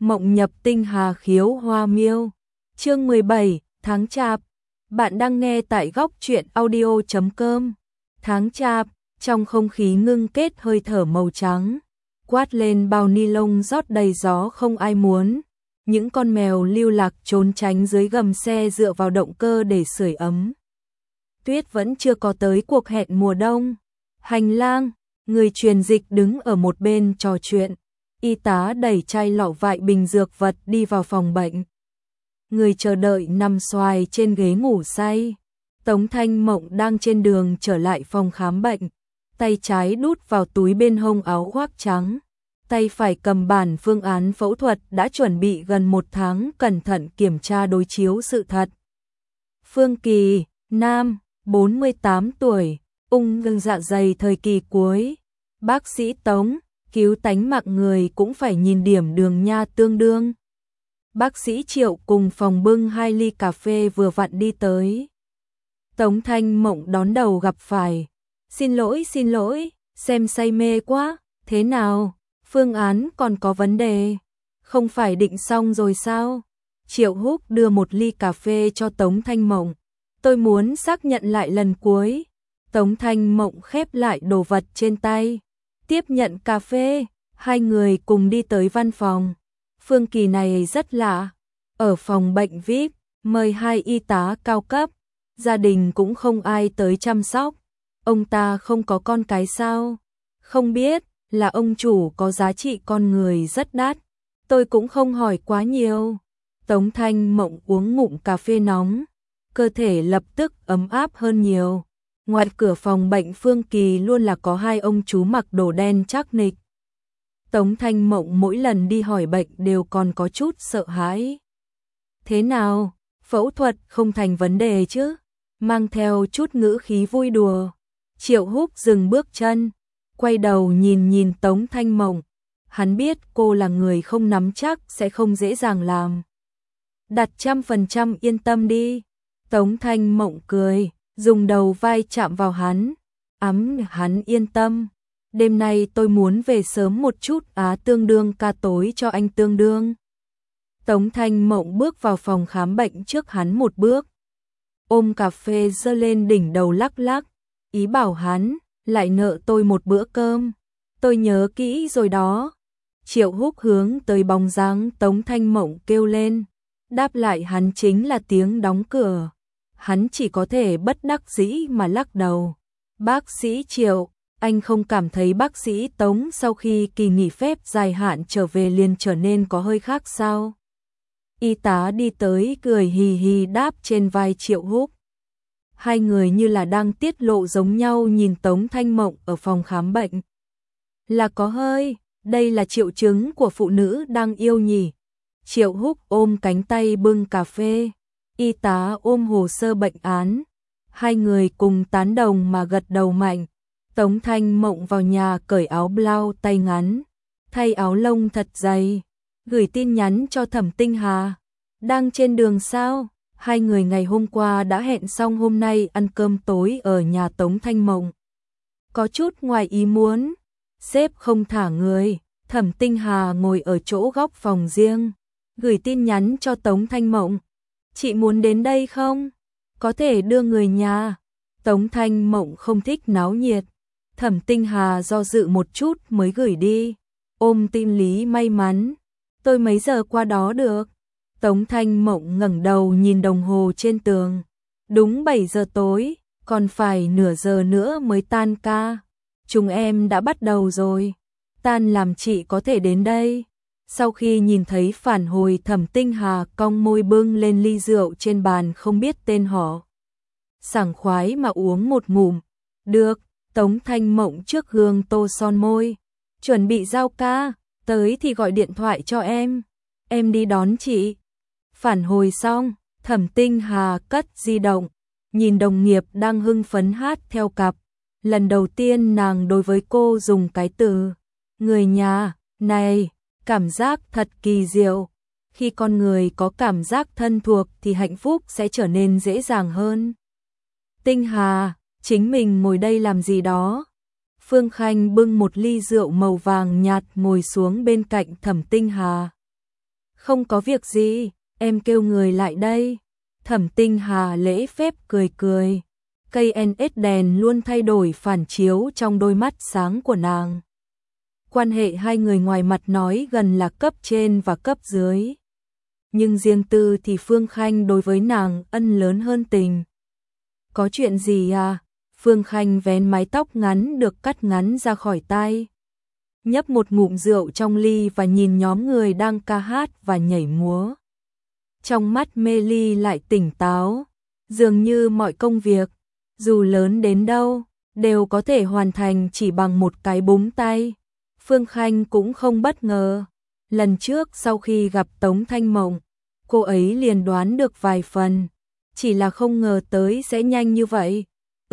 Mộng nhập tinh hà khiếu hoa miêu. Chương 17, tháng chạp. Bạn đang nghe tại góc truyện audio.com. Tháng chạp, trong không khí ngưng kết hơi thở màu trắng, quát lên bao ni lông rót đầy gió không ai muốn. Những con mèo lưu lạc trốn tránh dưới gầm xe dựa vào động cơ để sưởi ấm. Tuyết vẫn chưa có tới cuộc hẹn mùa đông. Hành lang, người truyền dịch đứng ở một bên trò chuyện. Y tá đẩy chai lọ vại bình dược vật đi vào phòng bệnh. Người chờ đợi nằm xoài trên ghế ngủ say. Tống Thanh Mộng đang trên đường trở lại phòng khám bệnh. Tay trái đút vào túi bên hông áo khoác trắng. Tay phải cầm bản phương án phẫu thuật đã chuẩn bị gần 1 tháng, cẩn thận kiểm tra đối chiếu sự thật. Phương Kỳ, nam, 48 tuổi, ung dạ dày thời kỳ cuối. Bác sĩ Tống, cứu tánh mạng người cũng phải nhìn điểm đường nha tương đương. Bác sĩ Triệu cùng phòng bưng 2 ly cà phê vừa vặn đi tới. Tống Thanh Mộng đón đầu gặp phải. Xin lỗi, xem say mê quá, thế nào, phương án còn có vấn đề, không phải định xong rồi sao? Triệu Húc đưa 1 ly cà phê cho Tống Thanh Mộng. Tôi muốn xác nhận lại lần cuối. Tống Thanh Mộng khép lại đồ vật trên tay, tiếp nhận cà phê, hai người cùng đi tới văn phòng. Phương Kỳ này rất lạ, ở phòng bệnh VIP, mời 2 y tá cao cấp, gia đình cũng không ai tới chăm sóc. Ông ta không có con cái sao? Không biết, là ông chủ có giá trị con người rất đắt. Tôi cũng không hỏi quá nhiều. Tống Thanh Mộng uống ngụm cà phê nóng, cơ thể lập tức ấm áp hơn nhiều. Ngoài cửa phòng bệnh Phương Kỳ luôn là có 2 ông chú mặc đồ đen chắc nịch. Tống Thanh Mộng mỗi lần đi hỏi bệnh đều còn có chút sợ hãi. Thế nào, phẫu thuật không thành vấn đề chứ? Mang theo chút ngữ khí vui đùa. Triệu Húc dừng bước chân, quay đầu nhìn Tống Thanh Mộng. Hắn biết cô là người không nắm chắc sẽ không dễ dàng làm. Đặt 100% yên tâm đi. Tống Thanh Mộng cười, dùng đầu vai chạm vào hắn. Hắn yên tâm. Đêm nay tôi muốn về sớm một chút, tương đương ca tối cho anh tương đương. Tống Thanh Mộng bước vào phòng khám bệnh trước hắn một bước. Ôm cà phê giơ lên đỉnh đầu lắc lắc. Ý bảo hắn, lại nợ tôi một bữa cơm. Tôi nhớ kỹ rồi đó. Triệu Húc hướng tới bóng dáng Tống Thanh Mộng kêu lên. Đáp lại hắn chính là tiếng đóng cửa. Hắn chỉ có thể bất đắc dĩ mà lắc đầu. Bác sĩ Triệu, anh không cảm thấy bác sĩ Tống sau khi kỳ nghỉ phép dài hạn trở về liền trở nên có hơi khác sao? Y tá đi tới cười hì hì đáp trên vai Triệu Húc. Hai người như là đang tiết lộ giống nhau nhìn Tống Thanh Mộng ở phòng khám bệnh. Là có hơi, đây là triệu chứng của phụ nữ đang yêu nhỉ. Triệu Húc ôm cánh tay bưng cà phê, y tá ôm hồ sơ bệnh án. Hai người cùng tán đồng mà gật đầu mạnh. Tống Thanh Mộng vào nhà cởi áo blau tay ngắn, thay áo lông thật dày, gửi tin nhắn cho Thẩm Tinh Hà. Đang trên đường sao? Hai người ngày hôm qua đã hẹn xong hôm nay ăn cơm tối ở nhà Tống Thanh Mộng. Có chút ngoài ý muốn, sếp không thả người. Thẩm Tinh Hà ngồi ở chỗ góc phòng riêng, gửi tin nhắn cho Tống Thanh Mộng. Chị muốn đến đây không? Có thể đưa người nhà. Tống Thanh Mộng không thích náo nhiệt. Thẩm Tinh Hà do dự một chút mới gửi đi. Ôm tim lý may mắn. Tôi mấy giờ qua đó được? Tống Thanh Mộng ngẩng đầu nhìn đồng hồ trên tường. Đúng 7 giờ tối, còn phải nửa giờ nữa mới tan ca. Chúng em đã bắt đầu rồi. Tan làm chị có thể đến đây. Sau khi nhìn thấy phản hồi, Thẩm Tinh Hà cong môi bưng lên ly rượu trên bàn không biết tên họ. Sảng khoái mà uống một ngụm. Được, Tống Thanh Mộng trước gương tô son môi. Chuẩn bị giao ca, tới thì gọi điện thoại cho em đi đón chị. Phản hồi xong, Thẩm Tinh Hà cất di động, nhìn đồng nghiệp đang hưng phấn hát theo cặp. Lần đầu tiên nàng đối với cô dùng cái từ người nhà này, cảm giác thật kỳ diệu. Khi con người có cảm giác thân thuộc thì hạnh phúc sẽ trở nên dễ dàng hơn. Tinh Hà, chính mình ngồi đây làm gì đó? Phương Khanh bưng một ly rượu màu vàng nhạt ngồi xuống bên cạnh Thẩm Tinh Hà. Không có việc gì, em kêu người lại đây. Thẩm Tinh Hà lễ phép cười cười. Cây NS đèn luôn thay đổi phản chiếu trong đôi mắt sáng của nàng. Quan hệ hai người ngoài mặt nói gần là cấp trên và cấp dưới. Nhưng riêng tư thì Phương Khanh đối với nàng ân lớn hơn tình. Có chuyện gì à? Phương Khanh vén mái tóc ngắn được cắt ngắn ra khỏi tay. Nhấp một ngụm rượu trong ly và nhìn nhóm người đang ca hát và nhảy múa. Trong mắt mê ly lại tỉnh táo. Dường như mọi công việc, dù lớn đến đâu, đều có thể hoàn thành chỉ bằng một cái búng tay. Phương Khanh cũng không bất ngờ. Lần trước sau khi gặp Tống Thanh Mộng, cô ấy liền đoán được vài phần. Chỉ là không ngờ tới sẽ nhanh như vậy.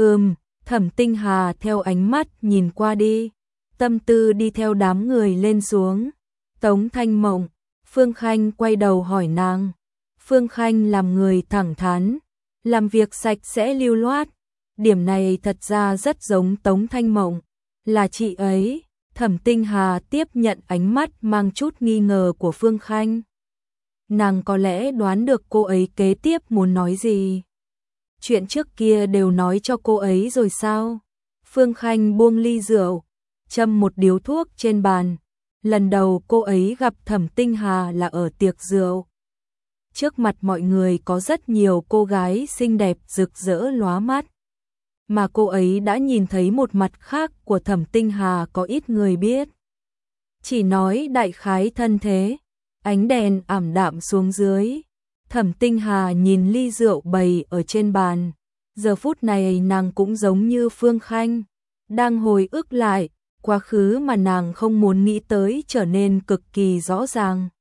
Thẩm Tinh Hà theo ánh mắt nhìn qua đi. Tâm tư đi theo đám người lên xuống. Tống Thanh Mộng, Phương Khanh quay đầu hỏi nàng. Phương Khanh làm người thẳng thắn, làm việc sạch sẽ lưu loát. Điểm này thật ra rất giống Tống Thanh Mộng, là chị ấy. Thẩm Tinh Hà tiếp nhận ánh mắt mang chút nghi ngờ của Phương Khanh. Nàng có lẽ đoán được cô ấy kế tiếp muốn nói gì. Chuyện trước kia đều nói cho cô ấy rồi sao? Phương Khanh buông ly rượu, châm một điếu thuốc trên bàn. Lần đầu cô ấy gặp Thẩm Tinh Hà là ở tiệc rượu. Trước mặt mọi người có rất nhiều cô gái xinh đẹp rực rỡ lóa mắt. Mà cô ấy đã nhìn thấy một mặt khác của Thẩm Tinh Hà có ít người biết. Chỉ nói đại khái thân thế. Ánh đèn ảm đạm xuống dưới. Thẩm Tinh Hà nhìn ly rượu bày ở trên bàn. Giờ phút này nàng cũng giống như Phương Khanh, đang hồi ức lại quá khứ mà nàng không muốn nghĩ tới trở nên cực kỳ rõ ràng.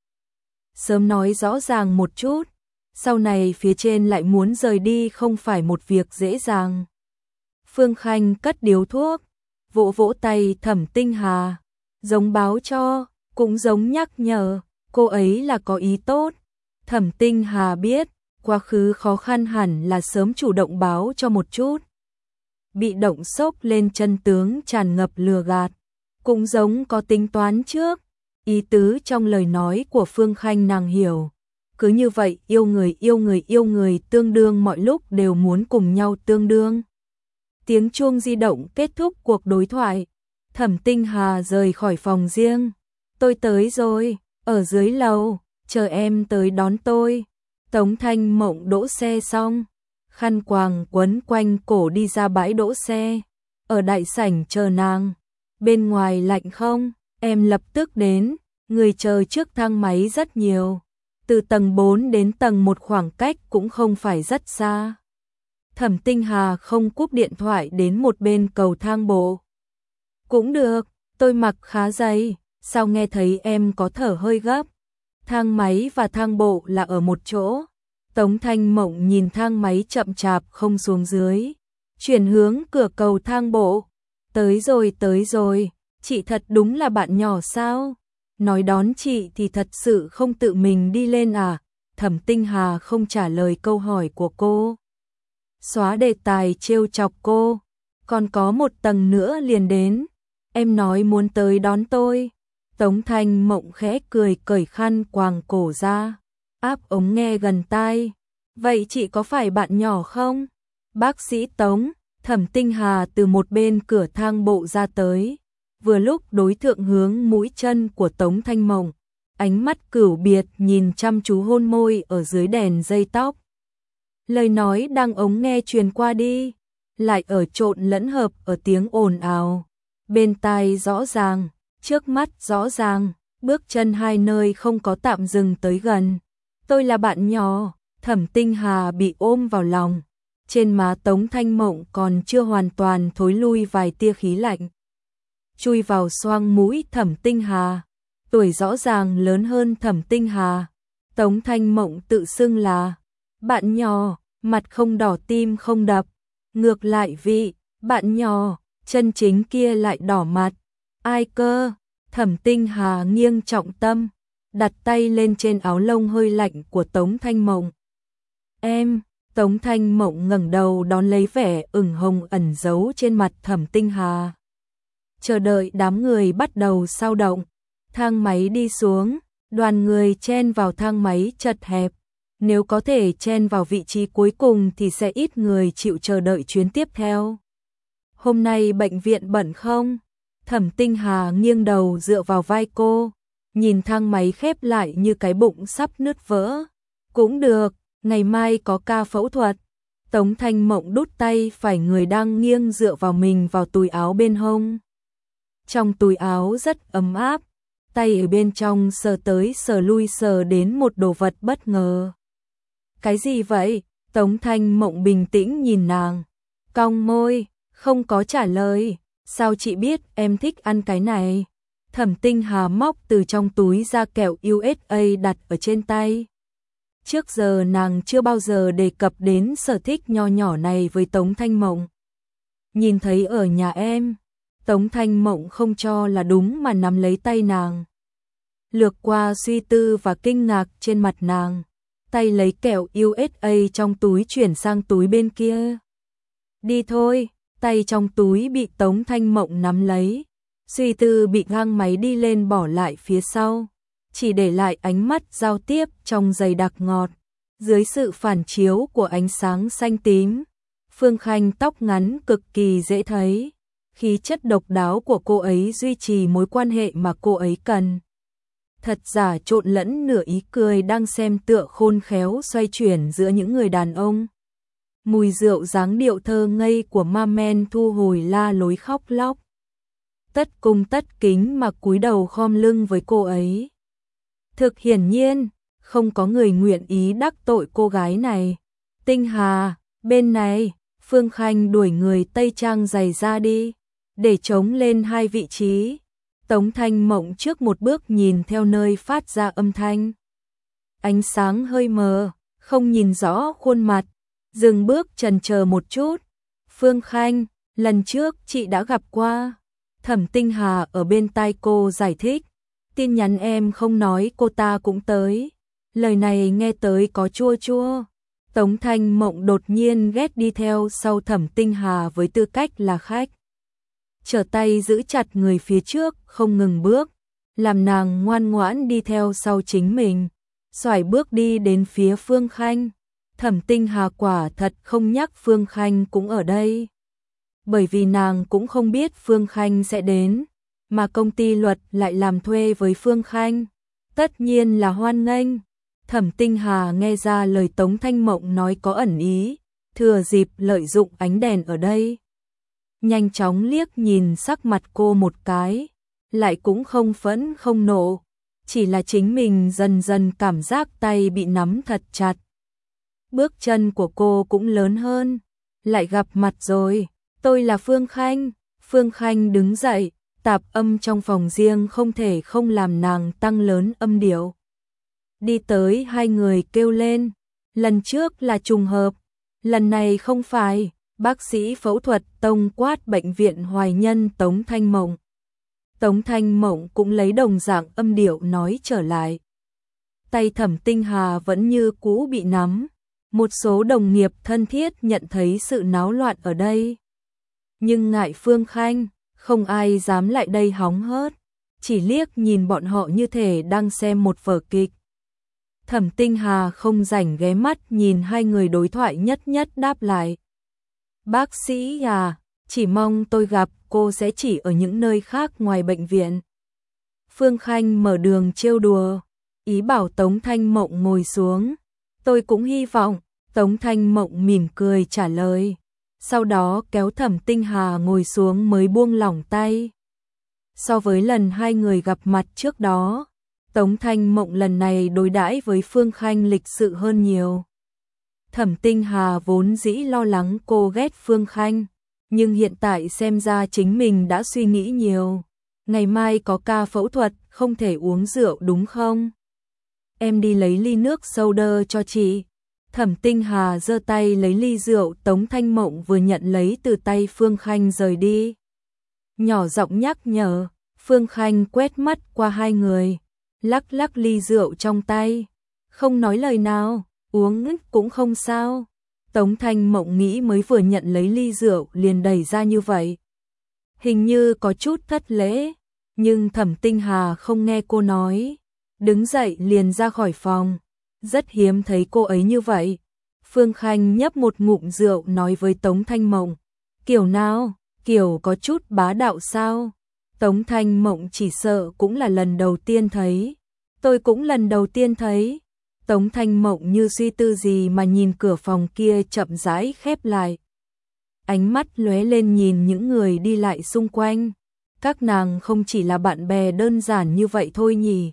Sớm nói rõ ràng một chút, sau này phía trên lại muốn rời đi không phải một việc dễ dàng. Phương Khanh cất điếu thuốc, vỗ vỗ tay Thẩm Tinh Hà, giống báo cho, cũng giống nhắc nhở, cô ấy là có ý tốt. Thẩm Tinh Hà biết, quá khứ khó khăn hẳn là sớm chủ động báo cho một chút. Bị động sốc lên chân tướng tràn ngập lừa gạt, cũng giống có tính toán trước. Ý tứ trong lời nói của Phương Khanh nàng hiểu. Cứ như vậy yêu người tương đương mọi lúc đều muốn cùng nhau tương đương. Tiếng chuông di động kết thúc cuộc đối thoại. Thẩm Tinh Hà rời khỏi phòng riêng. Tôi tới rồi, ở dưới lầu, chờ em tới đón tôi. Tống Thanh Mộng đỗ xe xong, khăn quàng quấn quanh cổ đi ra bãi đỗ xe. Ở đại sảnh chờ nàng. Bên ngoài lạnh không? Em lập tức đến. Người chờ trước thang máy rất nhiều. Từ tầng 4 đến tầng 1 khoảng cách cũng không phải rất xa. Thẩm Tinh Hà không cúp điện thoại đến một bên cầu thang bộ. Cũng được, tôi mặc khá dày, sao nghe thấy em có thở hơi gấp. Thang máy và thang bộ là ở một chỗ. Tống Thanh Mộng nhìn thang máy chậm chạp không xuống dưới. Chuyển hướng cửa cầu thang bộ. Tới rồi, chị thật đúng là bạn nhỏ sao? Nói đón chị thì thật sự không tự mình đi lên à? Thẩm Tinh Hà không trả lời câu hỏi của cô. Xóa đề tài trêu chọc cô. Còn có một tầng nữa liền đến. Em nói muốn tới đón tôi. Tống Thanh Mộng khẽ cười cởi khăn quàng cổ ra. Áp ống nghe gần tai. Vậy chị có phải bạn nhỏ không? Bác sĩ Tống. Thẩm Tinh Hà từ một bên cửa thang bộ ra tới. Vừa lúc đối thượng hướng mũi chân của Tống Thanh Mộng. Ánh mắt cửu biệt nhìn chăm chú hôn môi ở dưới đèn dây tóc. Lời nói đang ống nghe truyền qua đi, lại ở trộn lẫn hợp ở tiếng ồn ào. Bên tai rõ ràng, trước mắt rõ ràng, bước chân hai nơi không có tạm dừng tới gần. Tôi là bạn nhỏ. Thẩm Tinh Hà bị ôm vào lòng. Trên má Tống Thanh Mộng còn chưa hoàn toàn thối lui vài tia khí lạnh. Chui vào xoang mũi Thẩm Tinh Hà. Tuổi rõ ràng lớn hơn Thẩm Tinh Hà. Tống Thanh Mộng tự xưng là bạn nhỏ, mặt không đỏ tim không đập. Ngược lại vị bạn nhỏ chân chính kia lại đỏ mặt. Ai cơ? Thẩm Tinh Hà nghiêng trọng tâm, đặt tay lên trên áo lông hơi lạnh của Tống Thanh Mộng. Em. Tống Thanh Mộng ngẩng đầu đón lấy vẻ ửng hồng ẩn giấu trên mặt Thẩm Tinh Hà. Chờ đợi đám người bắt đầu sao động. Thang máy đi xuống, Đoàn người chen vào thang máy chật hẹp. Nếu có thể chen vào vị trí cuối cùng thì sẽ ít người chịu chờ đợi chuyến tiếp theo. Hôm nay bệnh viện bận không? Thẩm Tinh Hà nghiêng đầu dựa vào vai cô, nhìn thang máy khép lại như cái bụng sắp nứt vỡ. Cũng được, ngày mai có ca phẫu thuật. Tống Thanh Mộng đút tay phải người đang nghiêng dựa vào mình vào túi áo bên hông. Trong túi áo rất ấm áp, tay ở bên trong sờ tới sờ lui sờ đến một đồ vật bất ngờ. Cái gì vậy? Tống Thanh Mộng bình tĩnh nhìn nàng, cong môi, không có trả lời. Sao chị biết em thích ăn cái này? Thẩm Tinh Hà móc từ trong túi ra kẹo USA đặt ở trên tay. Trước giờ nàng chưa bao giờ đề cập đến sở thích nho nhỏ này với Tống Thanh Mộng. Nhìn thấy ở nhà em, Tống Thanh Mộng không cho là đúng mà nắm lấy tay nàng. Lược qua suy tư và kinh ngạc trên mặt nàng, tay lấy kẹo USA trong túi chuyển sang túi bên kia. Đi thôi, tay trong túi bị Tống Thanh Mộng nắm lấy. Suy tư bị ngang máy đi lên bỏ lại phía sau, chỉ để lại ánh mắt giao tiếp trong dày đặc ngọt. Dưới sự phản chiếu của ánh sáng xanh tím, Phương Khanh tóc ngắn cực kỳ dễ thấy. Khí chất độc đáo của cô ấy duy trì mối quan hệ mà cô ấy cần. Thật giả trộn lẫn nửa ý cười đang xem tựa khôn khéo xoay chuyển giữa những người đàn ông. Mùi rượu dáng điệu thơ ngây của ma men thu hồi la lối khóc lóc. Tất cung tất kính mà cúi đầu khom lưng với cô ấy. Thực hiển nhiên, không có người nguyện ý đắc tội cô gái này. Tinh Hà, bên này, Phương Khanh đuổi người Tây Trang giày ra đi, để trống lên hai vị trí. Tống Thanh Mộng trước một bước nhìn theo nơi phát ra âm thanh. Ánh sáng hơi mờ, không nhìn rõ khuôn mặt, dừng bước chần chờ một chút. Phương Khanh, lần trước chị đã gặp qua. Thẩm Tinh Hà ở bên tai cô giải thích. Tin nhắn em không nói cô ta cũng tới. Lời này nghe tới có chua chua. Tống Thanh Mộng đột nhiên ghét đi theo sau Thẩm Tinh Hà với tư cách là khách. Trở tay giữ chặt người phía trước không ngừng bước, làm nàng ngoan ngoãn đi theo sau chính mình. Xoải bước đi đến phía Phương Khanh. Thẩm Tinh Hà quả thật không nhắc Phương Khanh cũng ở đây. Bởi vì nàng cũng không biết Phương Khanh sẽ đến, mà công ty luật lại làm thuê với Phương Khanh. Tất nhiên là hoan nghênh. Thẩm Tinh Hà nghe ra lời Tống Thanh Mộng nói có ẩn ý, thừa dịp lợi dụng ánh đèn ở đây. Nhanh chóng liếc nhìn sắc mặt cô một cái, lại cũng không phẫn không nộ, chỉ là chính mình dần dần cảm giác tay bị nắm thật chặt. Bước chân của cô cũng lớn hơn, lại gặp mặt rồi, tôi là Phương Khanh. Phương Khanh đứng dậy, tạp âm trong phòng riêng không thể không làm nàng tăng lớn âm điệu. Đi tới hai người kêu lên, lần trước là trùng hợp, lần này không phải. Bác sĩ phẫu thuật tổng quát bệnh viện Hoài Nhân Tống Thanh Mộng. Tống Thanh Mộng cũng lấy đồng dạng âm điệu nói trở lại. Tay Thẩm Tinh Hà vẫn như cũ bị nắm. Một số đồng nghiệp thân thiết nhận thấy sự náo loạn ở đây. Nhưng ngại Phương Khanh, không ai dám lại đây hóng hớt, chỉ liếc nhìn bọn họ như thể đang xem một vở kịch. Thẩm Tinh Hà không rảnh ghé mắt nhìn hai người đối thoại nhất nhất đáp lại. Bác sĩ à, chỉ mong tôi gặp cô sẽ chỉ ở những nơi khác ngoài bệnh viện. Phương Khanh mở đường trêu đùa, ý bảo Tống Thanh Mộng ngồi xuống. Tôi cũng hy vọng. Tống Thanh Mộng mỉm cười trả lời. Sau đó kéo Thẩm Tinh Hà ngồi xuống mới buông lỏng tay. So với lần hai người gặp mặt trước đó, Tống Thanh Mộng lần này đối đãi với Phương Khanh lịch sự hơn nhiều. Thẩm Tinh Hà vốn dĩ lo lắng cô ghét Phương Khanh, nhưng hiện tại xem ra chính mình đã suy nghĩ nhiều. Ngày mai có ca phẫu thuật, không thể uống rượu đúng không? Em đi lấy ly nước soda cho chị. Thẩm Tinh Hà giơ tay lấy ly rượu Tống Thanh Mộng vừa nhận lấy từ tay Phương Khanh rời đi. Nhỏ giọng nhắc nhở, Phương Khanh quét mắt qua hai người, lắc lắc ly rượu trong tay, không nói lời nào, uống cũng không sao. Tống Thanh Mộng nghĩ mới vừa nhận lấy ly rượu liền đẩy ra như vậy. Hình như có chút thất lễ, nhưng Thẩm Tinh Hà không nghe cô nói. đứng dậy liền ra khỏi phòng. Rất hiếm thấy cô ấy như vậy. Phương Khanh nhấp một ngụm rượu nói với Tống Thanh Mộng. Kiểu nào, kiểu có chút bá đạo sao? Tống Thanh Mộng chỉ sợ cũng là lần đầu tiên thấy. Tôi cũng lần đầu tiên thấy. Tống Thanh Mộng như suy tư gì mà nhìn cửa phòng kia chậm rãi khép lại. Ánh mắt lóe lên nhìn những người đi lại xung quanh. Các nàng không chỉ là bạn bè đơn giản như vậy thôi nhỉ.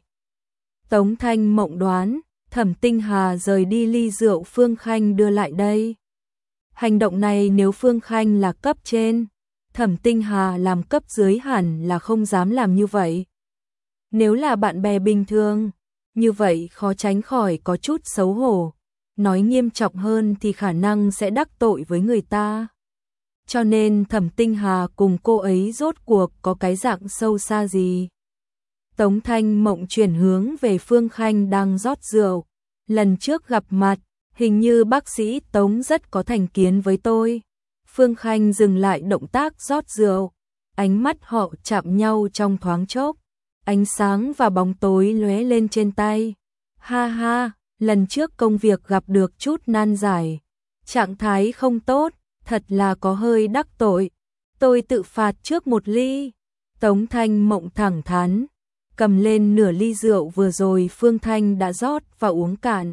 Tống Thanh Mộng đoán, Thẩm Tinh Hà rời đi ly rượu Phương Khanh đưa lại đây. Hành động này nếu Phương Khanh là cấp trên, Thẩm Tinh Hà làm cấp dưới hẳn là không dám làm như vậy. Nếu là bạn bè bình thường, như vậy khó tránh khỏi có chút xấu hổ. Nói nghiêm trọng hơn thì khả năng sẽ đắc tội với người ta. Cho nên Thẩm Tinh Hà cùng cô ấy rốt cuộc có cái dạng sâu xa gì. Tống Thanh Mộng chuyển hướng về Phương Khanh đang rót rượu. Lần trước gặp mặt, hình như bác sĩ Tống rất có thành kiến với tôi. Phương Khanh dừng lại động tác rót rượu. Ánh mắt họ chạm nhau trong thoáng chốc. Ánh sáng và bóng tối lóe lên trên tay. Ha ha, lần trước công việc gặp được chút nan giải. Trạng thái không tốt, thật là có hơi đắc tội. Tôi tự phạt trước một ly. Tống Thanh Mộng thẳng thắn, cầm lên nửa ly rượu vừa rồi Phương Thanh đã rót và uống cạn.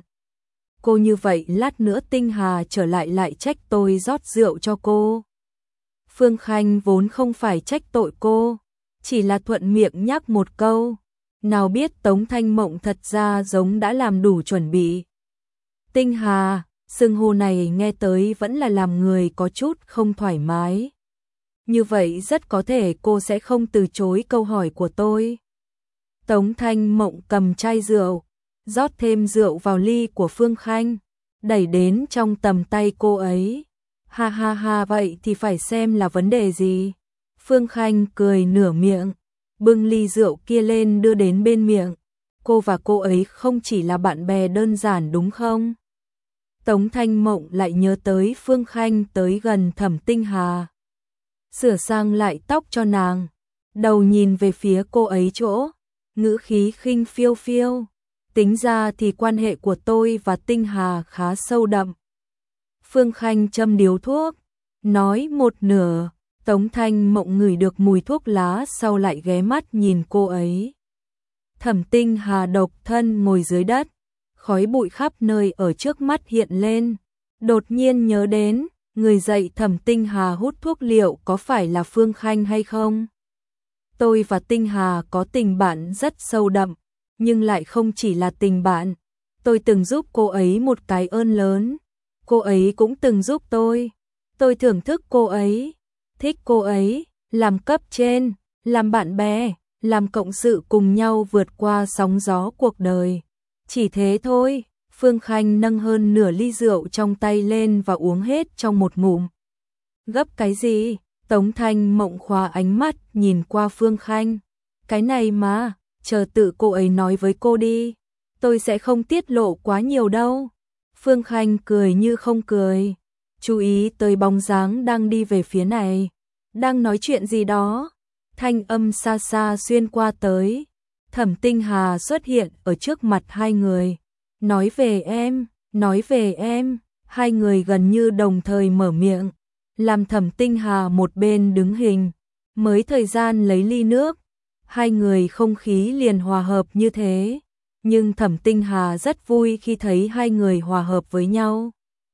Cô như vậy lát nữa Tinh Hà trở lại trách tôi rót rượu cho cô. Phương Khanh vốn không phải trách tội cô, chỉ là thuận miệng nhắc một câu. Nào biết Tống Thanh Mộng thật ra giống đã làm đủ chuẩn bị. Tinh Hà, xưng hô này nghe tới vẫn là làm người có chút không thoải mái. Như vậy rất có thể cô sẽ không từ chối câu hỏi của tôi. Tống Thanh Mộng cầm chai rượu, rót thêm rượu vào ly của Phương Khanh, đẩy đến trong tầm tay cô ấy. Ha ha ha, vậy thì phải xem là vấn đề gì. Phương Khanh cười nửa miệng, bưng ly rượu kia lên đưa đến bên miệng. Cô và cô ấy không chỉ là bạn bè đơn giản đúng không? Tống Thanh Mộng lại nhớ tới Phương Khanh tới gần Thẩm Tinh Hà. Sửa sang lại tóc cho nàng, đầu nhìn về phía cô ấy chỗ, ngữ khí khinh phiêu phiêu. Tính ra thì quan hệ của tôi và Tinh Hà khá sâu đậm. Phương Khanh châm điếu thuốc, nói một nửa. Tống Thanh Mộng ngửi được mùi thuốc lá sau lại ghé mắt nhìn cô ấy. Thẩm Tinh Hà độc thân ngồi dưới đất, khói bụi khắp nơi ở trước mắt hiện lên. Đột nhiên nhớ đến, người dạy Thẩm Tinh Hà hút thuốc liệu có phải là Phương Khanh hay không? Tôi và Tinh Hà có tình bạn rất sâu đậm, nhưng lại không chỉ là tình bạn. Tôi từng giúp cô ấy một cái ơn lớn. Cô ấy cũng từng giúp tôi. Tôi thưởng thức cô ấy, thích cô ấy, làm cấp trên, làm bạn bè, làm cộng sự cùng nhau vượt qua sóng gió cuộc đời. Chỉ thế thôi. Phương Khanh nâng hơn nửa ly rượu trong tay lên và uống hết trong một ngụm. Gấp cái gì? Tống Thanh Mộng khóa ánh mắt nhìn qua Phương Khanh. Cái này mà, chờ tự cô ấy nói với cô đi. Tôi sẽ không tiết lộ quá nhiều đâu. Phương Khanh cười như không cười. Chú ý tới bóng dáng đang đi về phía này. Đang nói chuyện gì đó. Thanh âm xa xa xuyên qua tới. Thẩm Tinh Hà xuất hiện ở trước mặt hai người. Nói về em, nói về em. Hai người gần như đồng thời mở miệng. Làm Thẩm Tinh Hà một bên đứng hình. Mới thời gian lấy ly nước. Hai người không khí liền hòa hợp như thế. Nhưng Thẩm Tinh Hà rất vui khi thấy hai người hòa hợp với nhau.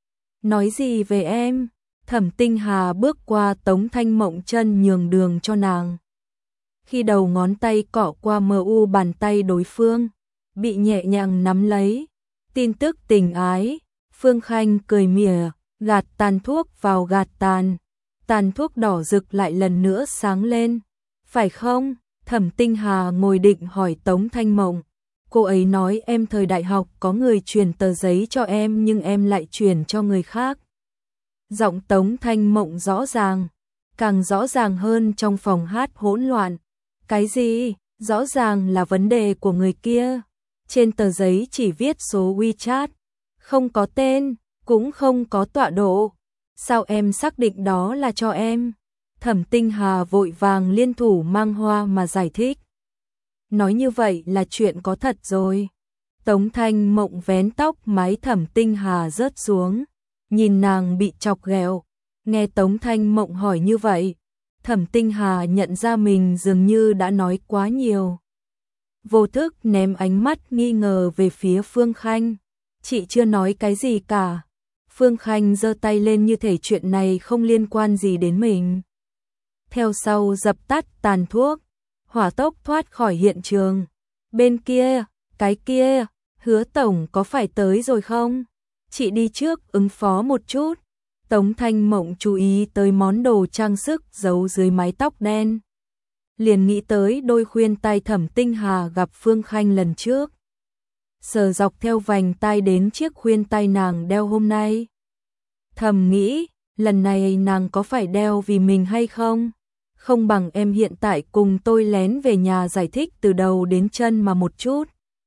Nói gì về em? Thẩm Tinh Hà bước qua Tống Thanh Mộng chân nhường đường cho nàng. Khi đầu ngón tay cọ qua mu bàn tay đối phương, bị nhẹ nhàng nắm lấy. Tin tức tình ái. Phương Khanh cười mỉa, gạt tàn thuốc vào gạt tàn. Tàn thuốc đỏ rực lại lần nữa sáng lên. Phải không? Thẩm Tinh Hà ngồi định hỏi Tống Thanh Mộng. Cô ấy nói em thời đại học có người truyền tờ giấy cho em nhưng em lại truyền cho người khác. Giọng Tống Thanh Mộng rõ ràng, càng rõ ràng hơn trong phòng hát hỗn loạn. Cái gì? Rõ ràng là vấn đề của người kia. Trên tờ giấy chỉ viết số WeChat, không có tên, cũng không có tọa độ. Sao em xác định đó là cho em? Thẩm Tinh Hà vội vàng liên thủ mang hoa mà giải thích. nói như vậy là chuyện có thật rồi. Tống Thanh Mộng vén tóc mái Thẩm Tinh Hà rớt xuống, nhìn nàng bị chọc ghẹo. Nghe Tống Thanh Mộng hỏi như vậy, Thẩm Tinh Hà nhận ra mình dường như đã nói quá nhiều. Vô thức ném ánh mắt nghi ngờ về phía Phương Khanh. Chị chưa nói cái gì cả. Phương Khanh giơ tay lên như thể chuyện này không liên quan gì đến mình. Theo sau dập tắt tàn thuốc, hỏa tốc thoát khỏi hiện trường. Bên kia, cái kia, Hứa tổng có phải tới rồi không? Chị đi trước ứng phó một chút. Tống Thanh Mộng chú ý tới món đồ trang sức giấu dưới mái tóc đen. Liền nghĩ tới đôi khuyên tai Thẩm Tinh Hà gặp Phương Khanh lần trước. Sờ dọc theo vành tai đến chiếc khuyên tai nàng đeo hôm nay. Thầm nghĩ, lần này nàng có phải đeo vì mình hay không? Không bằng em hiện tại cùng tôi lén về nhà giải thích từ đầu đến chân mà một chút.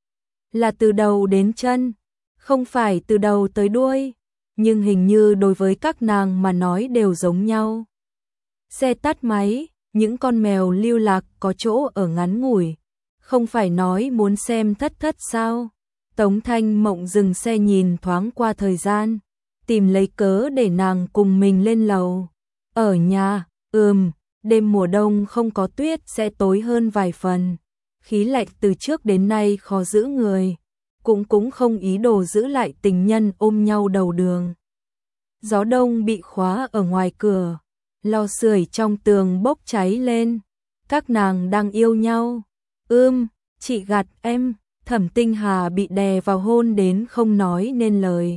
Là từ đầu đến chân, không phải từ đầu tới đuôi, nhưng hình như đối với các nàng mà nói đều giống nhau. Xe tắt máy, những con mèo lưu lạc có chỗ ở ngắn ngủi, không phải nói muốn xem thất thất sao? Tống Thanh Mộng dừng xe nhìn thoáng qua thời gian, tìm lấy cớ để nàng cùng mình lên lầu. Ở nhà, đêm mùa đông không có tuyết sẽ tối hơn vài phần. Khí lạnh từ trước đến nay khó giữ người, cũng không ý đồ giữ lại tình nhân ôm nhau đầu đường. Gió đông bị khóa ở ngoài cửa, lò sưởi trong tường bốc cháy lên. Các nàng đang yêu nhau. Chị gạt em. Thẩm Tinh Hà bị đè vào hôn đến không nói nên lời.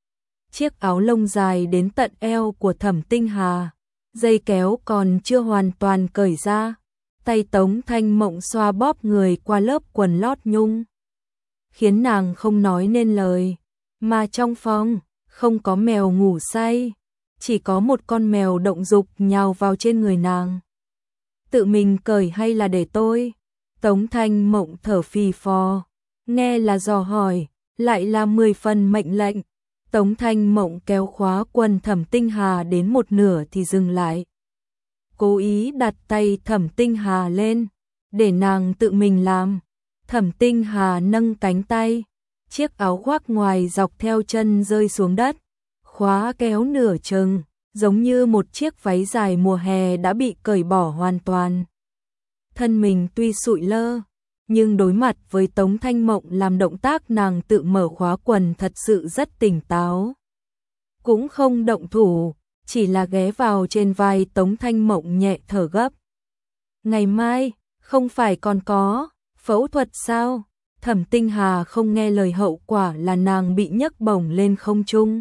Chiếc áo lông dài đến tận eo của Thẩm Tinh Hà, dây kéo còn chưa hoàn toàn cởi ra. Tay Tống Thanh Mộng xoa bóp người qua lớp quần lót nhung, khiến nàng không nói nên lời. Mà trong phòng, không có mèo ngủ say, chỉ có một con mèo động dục nhào vào trên người nàng. Tự mình cởi hay là để tôi? Tống Thanh Mộng thở phì phò, nghe là dò hỏi, lại là 10 phần mệnh lệnh. Tống Thanh Mộng kéo khóa quần Thẩm Tinh Hà đến một nửa thì dừng lại. Cố ý đặt tay Thẩm Tinh Hà lên, để nàng tự mình làm. Thẩm Tinh Hà nâng cánh tay, chiếc áo khoác ngoài dọc theo chân rơi xuống đất, khóa kéo nửa chừng, giống như một chiếc váy dài mùa hè đã bị cởi bỏ hoàn toàn. Thân mình tuy sụi lơ, nhưng đối mặt với Tống Thanh Mộng làm động tác nàng tự mở khóa quần thật sự rất tỉnh táo. Cũng không động thủ, chỉ là ghé vào trên vai Tống Thanh Mộng nhẹ thở gấp. Ngày mai, không phải còn có phẫu thuật sao? Thẩm Tinh Hà không nghe lời, hậu quả là nàng bị nhấc bổng lên không trung.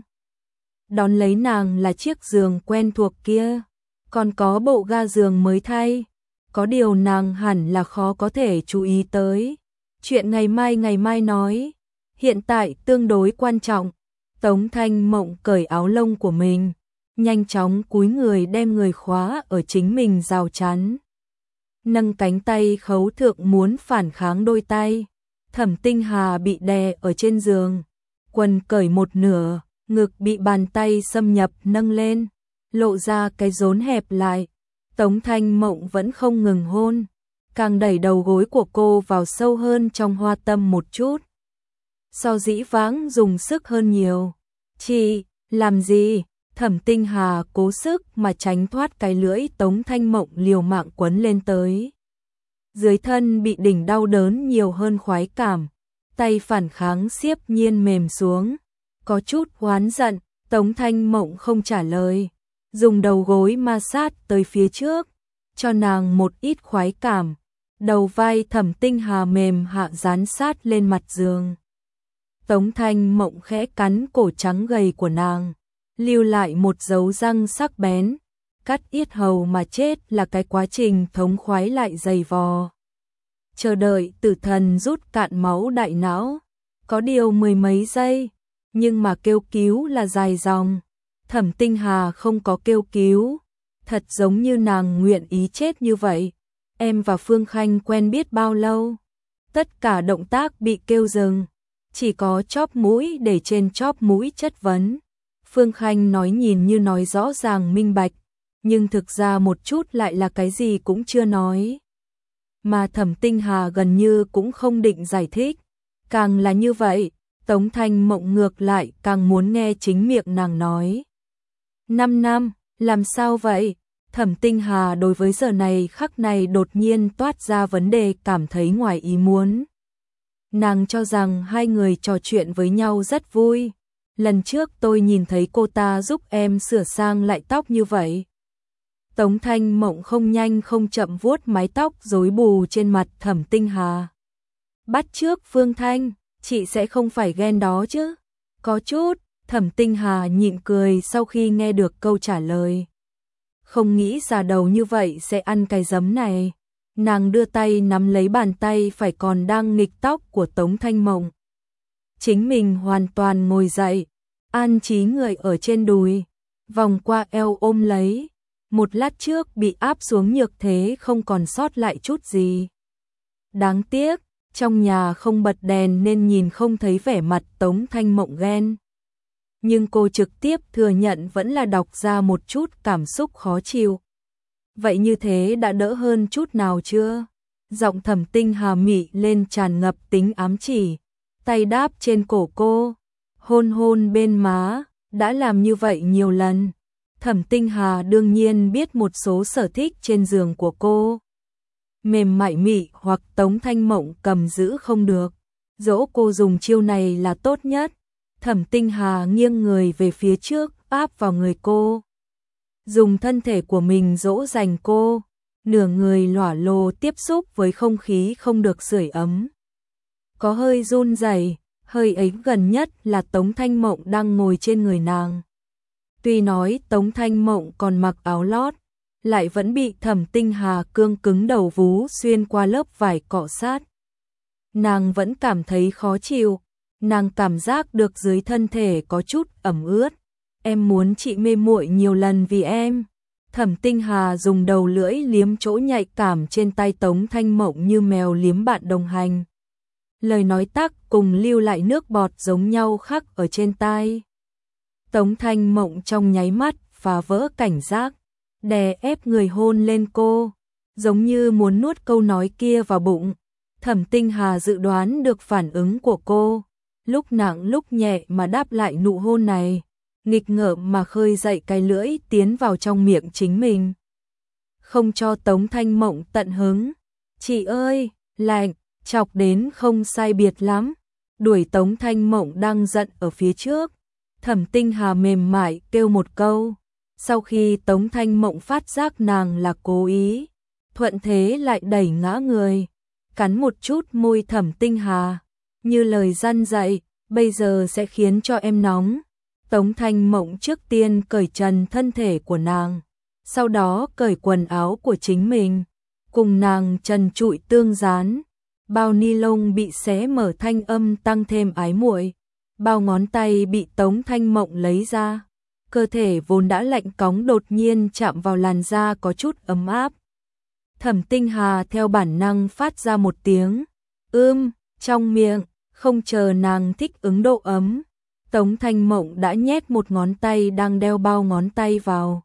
Đón lấy nàng là chiếc giường quen thuộc kia, còn có bộ ga giường mới thay. Có điều nàng hẳn là khó có thể chú ý tới. Chuyện ngày mai nói, hiện tại tương đối quan trọng. Tống Thanh Mộng cởi áo lông của mình, nhanh chóng cúi người đem người khóa ở chính mình rào chắn. Nâng cánh tay khấu thượng muốn phản kháng đôi tay. Thẩm Tinh Hà bị đè ở trên giường, quần cởi một nửa, ngực bị bàn tay xâm nhập nâng lên, lộ ra cái rốn hẹp lại. Tống Thanh Mộng vẫn không ngừng hôn, càng đẩy đầu gối của cô vào sâu hơn trong hoa tâm một chút. So dĩ vãng dùng sức hơn nhiều. Chị, làm gì? Thẩm Tinh Hà cố sức mà tránh thoát cái lưỡi Tống Thanh Mộng liều mạng quấn lên tới. Dưới thân bị đỉnh đau đớn nhiều hơn khoái cảm, tay phản kháng xiếp nhiên mềm xuống. Có chút oán giận, Tống Thanh Mộng không trả lời, dùng đầu gối ma sát tới phía trước, cho nàng một ít khoái cảm. Đầu vai Thẩm Tinh Hà mềm hạ dán sát lên mặt giường. Tống Thanh Mộng khẽ cắn cổ trắng gầy của nàng, lưu lại một dấu răng sắc bén. Cắt yết hầu mà chết là cái quá trình thống khoái lại dày vò. Chờ đợi tử thần rút cạn máu đại não, có điều 10 mấy giây, nhưng mà kêu cứu là dài dòng. Thẩm Tinh Hà không có kêu cứu, thật giống như nàng nguyện ý chết như vậy. Em và Phương Khanh quen biết bao lâu? Tất cả động tác bị kêu dừng, chỉ có chóp mũi để trên chóp mũi chất vấn. Phương Khanh nói nhìn như nói rõ ràng minh bạch, nhưng thực ra một chút lại là cái gì cũng chưa nói. mà Thẩm Tinh Hà gần như cũng không định giải thích. Càng là như vậy, Tống Thanh Mộng ngược lại càng muốn nghe chính miệng nàng nói. 5 năm, làm sao vậy? Thẩm Tinh Hà đối với giờ này khắc này đột nhiên toát ra vấn đề cảm thấy ngoài ý muốn. Nàng cho rằng hai người trò chuyện với nhau rất vui. Lần trước tôi nhìn thấy cô ta giúp em sửa sang lại tóc như vậy. Tống Thanh Mộng không nhanh không chậm vuốt mái tóc rối bù trên mặt Thẩm Tinh Hà. Bắt chước Phương Thanh, chị sẽ không phải ghen đó chứ? Có chút, Thẩm Tinh Hà nhịn cười sau khi nghe được câu trả lời. Không nghĩ già đầu như vậy sẽ ăn cái giấm này. Nàng đưa tay nắm lấy bàn tay phải còn đang nghịch tóc của Tống Thanh Mộng. Chính mình hoàn toàn ngồi dậy, an trí người ở trên đùi, vòng qua eo ôm lấy. Một lát trước bị áp xuống nhược thế không còn sót lại chút gì. Đáng tiếc, trong nhà không bật đèn nên nhìn không thấy vẻ mặt Tống Thanh Mộng ghen. Nhưng cô trực tiếp thừa nhận vẫn là đọc ra một chút cảm xúc khó chịu. Vậy như thế đã đỡ hơn chút nào chưa? Giọng Thẩm Tinh Hà mị lên tràn ngập tính ám chỉ, tay đáp trên cổ cô, hôn hôn bên má, đã làm như vậy nhiều lần. Thẩm Tinh Hà đương nhiên biết một số sở thích trên giường của cô. Mềm mại mị hoặc Tống Thanh Mộng cầm giữ không được. Dỗ cô dùng chiêu này là tốt nhất. Thẩm Tinh Hà nghiêng người về phía trước, áp vào người cô. Dùng thân thể của mình dỗ dành cô, nửa người lỏa lồ tiếp xúc với không khí không được sưởi ấm. Có hơi run rẩy, hơi ấy gần nhất là Tống Thanh Mộng đang ngồi trên người nàng. Tuy nói Tống Thanh Mộng còn mặc áo lót, lại vẫn bị Thẩm Tinh Hà cương cứng đầu vú xuyên qua lớp vải cọ sát. Nàng vẫn cảm thấy khó chịu, nàng cảm giác được dưới thân thể có chút ẩm ướt. Em muốn chị mê muội nhiều lần vì em. Thẩm Tinh Hà dùng đầu lưỡi liếm chỗ nhạy cảm trên tay Tống Thanh Mộng như mèo liếm bạn đồng hành. Lời nói tắc cùng lưu lại nước bọt giống nhau khắc ở trên tai. Tống Thanh Mộng trong nháy mắt phá vỡ cảnh giác, đè ép người hôn lên cô, giống như muốn nuốt câu nói kia vào bụng. Thẩm Tinh Hà dự đoán được phản ứng của cô, lúc nặng lúc nhẹ mà đáp lại nụ hôn này, nghịch ngợm mà khơi dậy cái lưỡi tiến vào trong miệng chính mình. Không cho Tống Thanh Mộng tận hứng. Chị ơi, lạnh, chọc đến không sai biệt lắm. Đuổi Tống Thanh Mộng đang giận ở phía trước. Thẩm Tinh Hà mềm mại kêu một câu. Sau khi Tống Thanh Mộng phát giác nàng là cố ý, thuận thế lại đẩy ngã người, cắn một chút môi Thẩm Tinh Hà, như lời răn dạy, bây giờ sẽ khiến cho em nóng. Tống Thanh Mộng trước tiên cởi trần thân thể của nàng, sau đó cởi quần áo của chính mình, cùng nàng trần trụi tương dán. Bao ni lông bị xé mở thanh âm tăng thêm ái muội. Bao ngón tay bị Tống Thanh Mộng lấy ra. Cơ thể vốn đã lạnh cóng đột nhiên chạm vào làn da có chút ấm áp. Thẩm Tinh Hà theo bản năng phát ra một tiếng trong miệng, không chờ nàng thích ứng độ ấm. Tống Thanh Mộng đã nhét một ngón tay đang đeo bao ngón tay vào.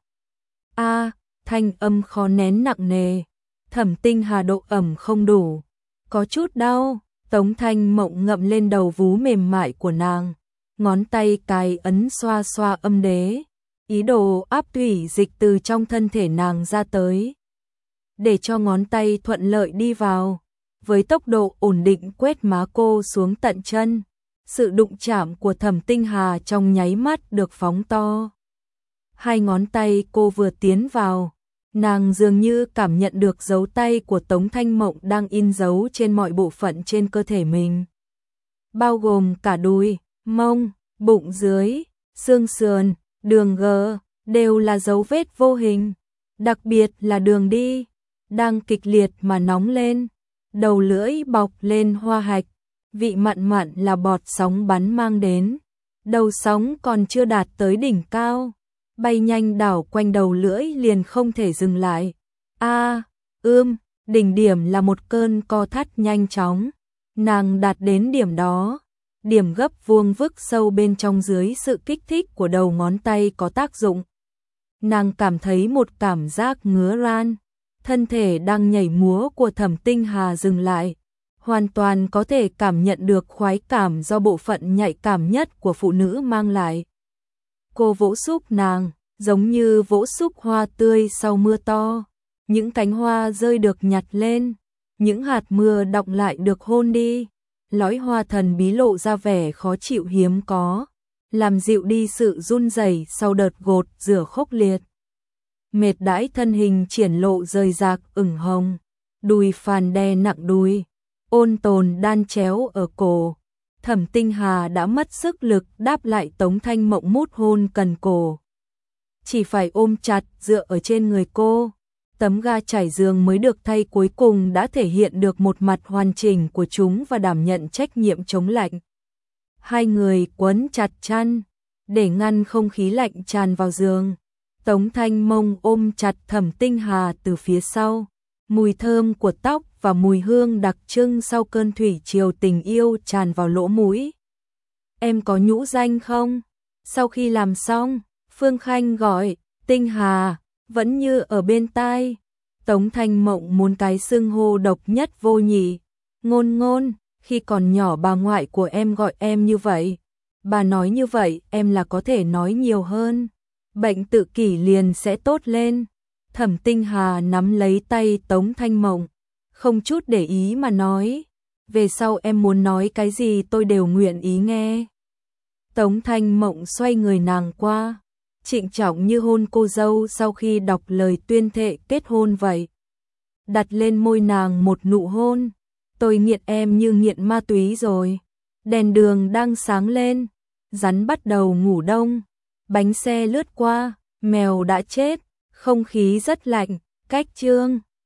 Thanh âm khó nén nặng nề. Thẩm Tinh Hà độ ẩm không đủ, có chút đau. Tống Thanh Mộng ngậm lên đầu vú mềm mại của nàng, ngón tay cài ấn xoa xoa âm đế, ý đồ áp thủy dịch từ trong thân thể nàng ra tới, để cho ngón tay thuận lợi đi vào, với tốc độ ổn định quét má cô xuống tận chân. Sự đụng chạm của Thẩm Tinh Hà trong nháy mắt được phóng to. Hai ngón tay cô vừa tiến vào, nàng dường như cảm nhận được dấu tay của Tống Thanh Mộng đang in dấu trên mọi bộ phận trên cơ thể mình. Bao gồm cả đùi, mông, bụng dưới, xương sườn, đường gờ, đều là dấu vết vô hình. Đặc biệt là đường đi, đang kịch liệt mà nóng lên. Đầu lưỡi bọc lên hoa hạch, vị mặn mặn là bọt sóng bắn mang đến. Đầu sóng còn chưa đạt tới đỉnh cao, bay nhanh đảo quanh đầu lưỡi liền không thể dừng lại. Đỉnh điểm là một cơn co thắt nhanh chóng. Nàng đạt đến điểm đó, điểm gấp vuông vức sâu bên trong dưới sự kích thích của đầu ngón tay có tác dụng. Nàng cảm thấy một cảm giác ngứa ran. thân thể đang nhảy múa của Thẩm Tinh Hà dừng lại, hoàn toàn có thể cảm nhận được khoái cảm do bộ phận nhạy cảm nhất của phụ nữ mang lại. Cô vỗ xúc nàng, giống như vỗ xúc hoa tươi sau mưa to, những cánh hoa rơi được nhặt lên, những hạt mưa đọng lại được hôn đi, lõi hoa thần bí lộ ra vẻ khó chịu hiếm có, làm dịu đi sự run rẩy sau đợt gột rửa khốc liệt. Mệt đãi thân hình triển lộ rời rạc ửng hồng, đùi phàn đè nặng đùi, ôn tồn đan chéo ở cổ. Thẩm Tinh Hà đã mất sức lực đáp lại Tống Thanh Mộng mút hôn cần cổ. Chỉ phải ôm chặt dựa ở trên người cô, tấm ga trải giường mới được thay cuối cùng đã thể hiện được một mặt hoàn chỉnh của chúng và đảm nhận trách nhiệm chống lạnh. Hai người quấn chặt chăn, để ngăn không khí lạnh tràn vào giường. Tống Thanh Mộng ôm chặt Thẩm Tinh Hà từ phía sau, mùi thơm của tóc và mùi hương đặc trưng sau cơn thủy triều tình yêu tràn vào lỗ mũi. Em có nhũ danh không? Sau khi làm xong, Phương Khanh gọi, Tinh Hà, vẫn như ở bên tai. Tống Thanh Mộng muốn cái xưng hô độc nhất vô nhị. Ngôn Ngôn, khi còn nhỏ bà ngoại của em gọi em như vậy. Bà nói như vậy em là có thể nói nhiều hơn. Bệnh tự kỷ liền sẽ tốt lên. Thẩm Tinh Hà nắm lấy tay Tống Thanh Mộng, không chút để ý mà nói, về sau em muốn nói cái gì tôi đều nguyện ý nghe. Tống Thanh Mộng xoay người nàng qua, trịnh trọng như hôn cô dâu sau khi đọc lời tuyên thệ kết hôn vậy. Đặt lên môi nàng một nụ hôn, tôi nghiện em như nghiện ma túy rồi. Đèn đường đang sáng lên, rắn bắt đầu ngủ đông, bánh xe lướt qua, mèo đã chết, không khí rất lạnh, cách chương.